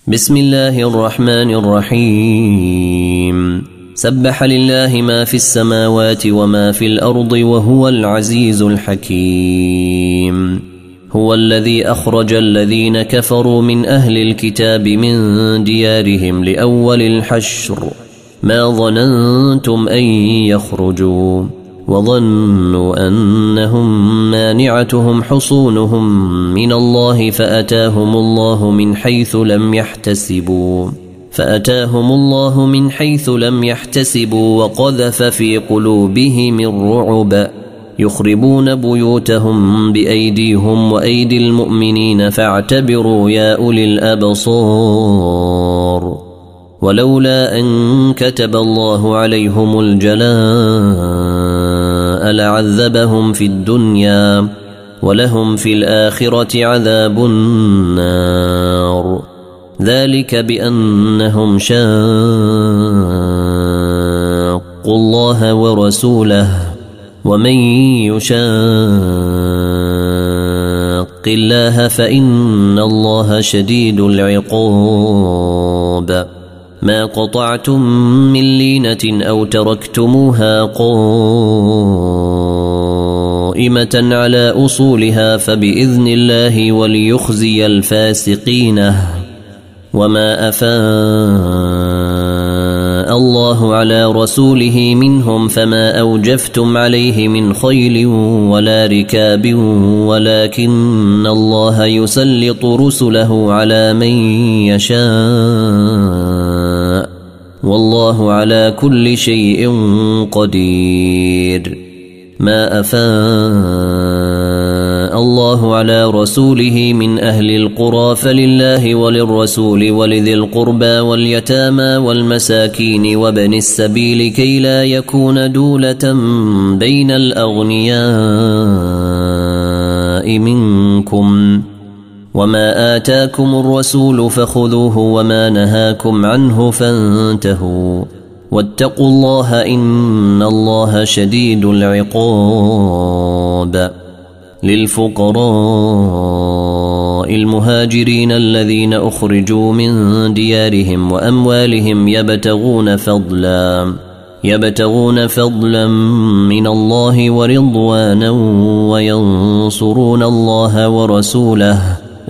بسم الله الرحمن الرحيم سبح لله ما في السماوات وما في الأرض وهو العزيز الحكيم هو الذي أخرج الذين كفروا من أهل الكتاب من ديارهم لأول الحشر ما ظننتم أن يخرجوا وظنوا أنهم مانعتهم حصونهم من الله فأتاهم الله من حيث لم يحتسبوا وقذف في قلوبهم الرعب يخربون بيوتهم بأيديهم وأيدي المؤمنين فاعتبروا يا أولي الأبصار ولولا أن كتب الله عليهم الجلاء لعذبهم في الدنيا ولهم في الآخرة عذاب النار ذلك بأنهم شاقوا الله ورسوله ومن يشاق الله فإن الله شديد العقاب ما قطعتم من لينة أو تركتموها قائمة على أصولها فبإذن الله وليخزي الفاسقين وما أفاء الله على رسوله منهم فما أوجفتم عليه من خيل ولا ركاب ولكن الله يسلط رسله على من يشاء والله على كل شيء قدير ما أفاء الله على رسوله من أهل القرى فلله وللرسول ولذي القربى واليتامى والمساكين وابن السبيل كي لا يكون دولة بين الأغنياء منكم وما آتاكم الرسول فخذوه وما نهاكم عنه فانتهوا واتقوا الله إن الله شديد العقاب للفقراء المهاجرين الذين أخرجوا من ديارهم وأموالهم يبتغون فضلا من الله ورضوانا وينصرون الله ورسوله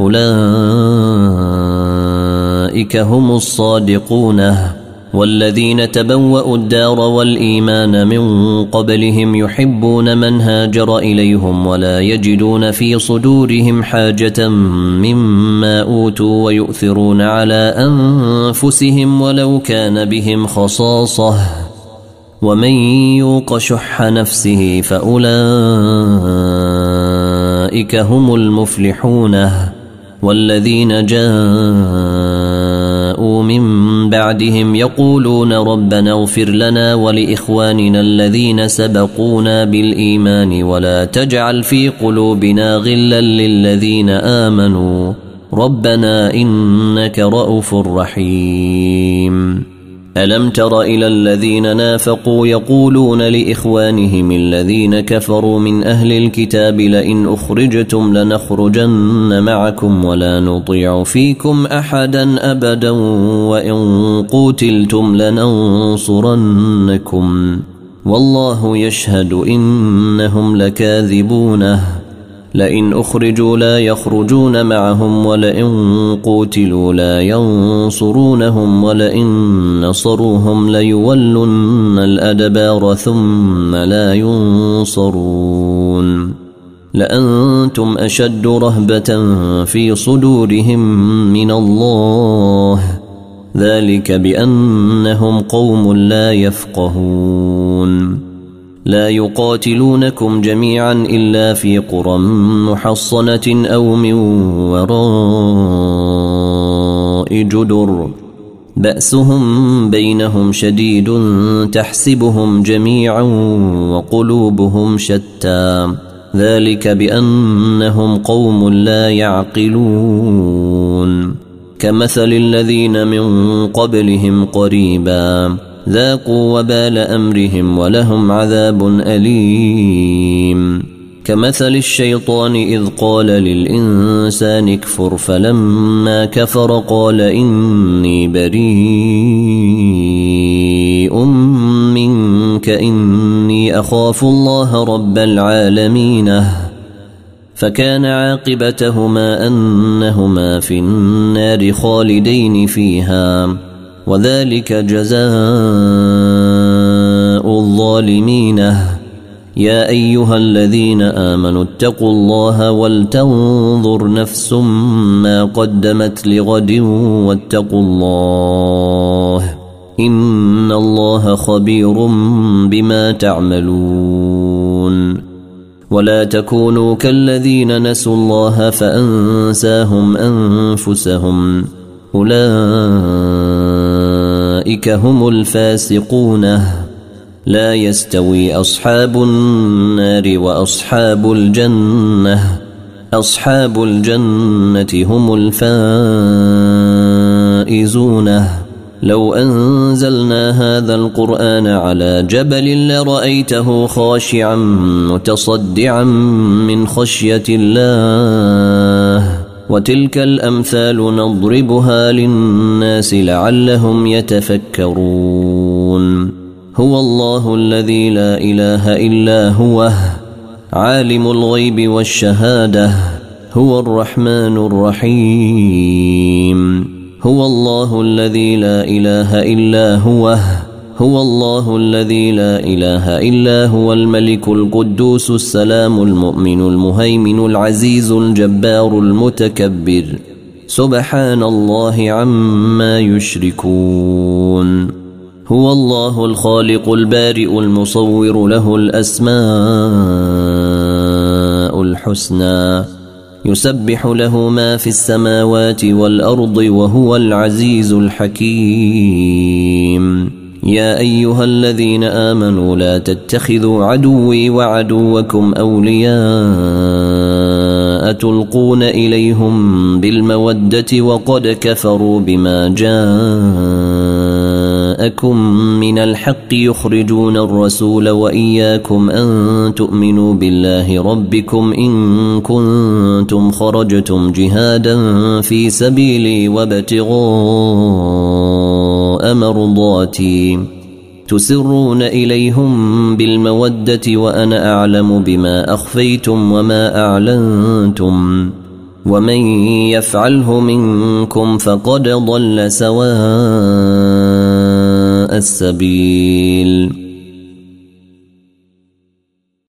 أولئك هم الصادقون والذين تبوأوا الدار والإيمان من قبلهم يحبون من هاجر إليهم ولا يجدون في صدورهم حاجة مما أوتوا ويؤثرون على أنفسهم ولو كان بهم خصاصة ومن يوق شح نفسه فأولئك هم المفلحون والذين جاءوا من بعدهم يقولون ربنا اغفر لنا ولإخواننا الذين سبقونا بالإيمان ولا تجعل في قلوبنا غلا للذين آمنوا ربنا إنك رؤوف رحيم ألم تر إلى الذين نافقوا يقولون لإخوانهم الذين كفروا من أهل الكتاب لئن أخرجتم لنخرجن معكم ولا نطيع فيكم أحدا أبدا وإن قتلتم لننصرنكم والله يشهد إنهم لكاذبون لئن أخرجوا لا يخرجون معهم ولئن قتلوا لا ينصرونهم ولئن نصروهم ليولن الأدبار ثم لا ينصرون لأنتم أشد رهبة في صدورهم من الله ذلك بأنهم قوم لا يفقهون لا يقاتلونكم جميعا إلا في قرى محصنة أو من وراء جدر بأسهم بينهم شديد تحسبهم جميعا وقلوبهم شتى ذلك بأنهم قوم لا يعقلون كمثل الذين من قبلهم قريبا ذاقوا وبال أمرهم ولهم عذاب أليم كمثل الشيطان إذ قال للإنسان اكفر فلما كفر قال إني بريء منك إني أخاف الله رب العالمين فكان عاقبتهما أنهما في النار خالدين فيها وذلك جزاء الظالمين. يا أيها الذين آمنوا اتقوا الله ولتنظر نفس ما قدمت لغد واتقوا الله إن الله خبير بما تعملون. ولا تكونوا كالذين نسوا الله فأنساهم أنفسهم أولئك هم الفاسقون. لا يستوي أصحاب النار وأصحاب الجنة أصحاب الجنة هم الفائزون. لو أنزلنا هذا القرآن على جبل لرأيته خاشعا متصدعا من خشية الله وتلك الأمثال نضربها للناس لعلهم يتفكرون. هو الله الذي لا إله إلا هو عالم الغيب والشهادة هو الرحمن الرحيم. هو الله الذي لا إله إلا هو هو الله الذي لا إله إلا هو الملك القدوس السلام المؤمن المهيمن العزيز الجبار المتكبر سبحان الله عما يشركون. هو الله الخالق البارئ المصور له الأسماء الحسنى يسبح له ما في السماوات والأرض وهو العزيز الحكيم. يا أيها الذين آمنوا لا تتخذوا عدوي وعدوكم أولياء تلقون إليهم بالمودة وقد كفروا بما جاءكم من الحق يخرجون الرسول وإياكم أن تؤمنوا بالله ربكم إن كنتم خرجتم جهادا في سبيلي وابتغاء مرضاتي تسرون إليهم بالمودة وأنا أعلم بما أخفيتم وما أعلنتم ومن يفعله منكم فقد ضل سواء السبيل.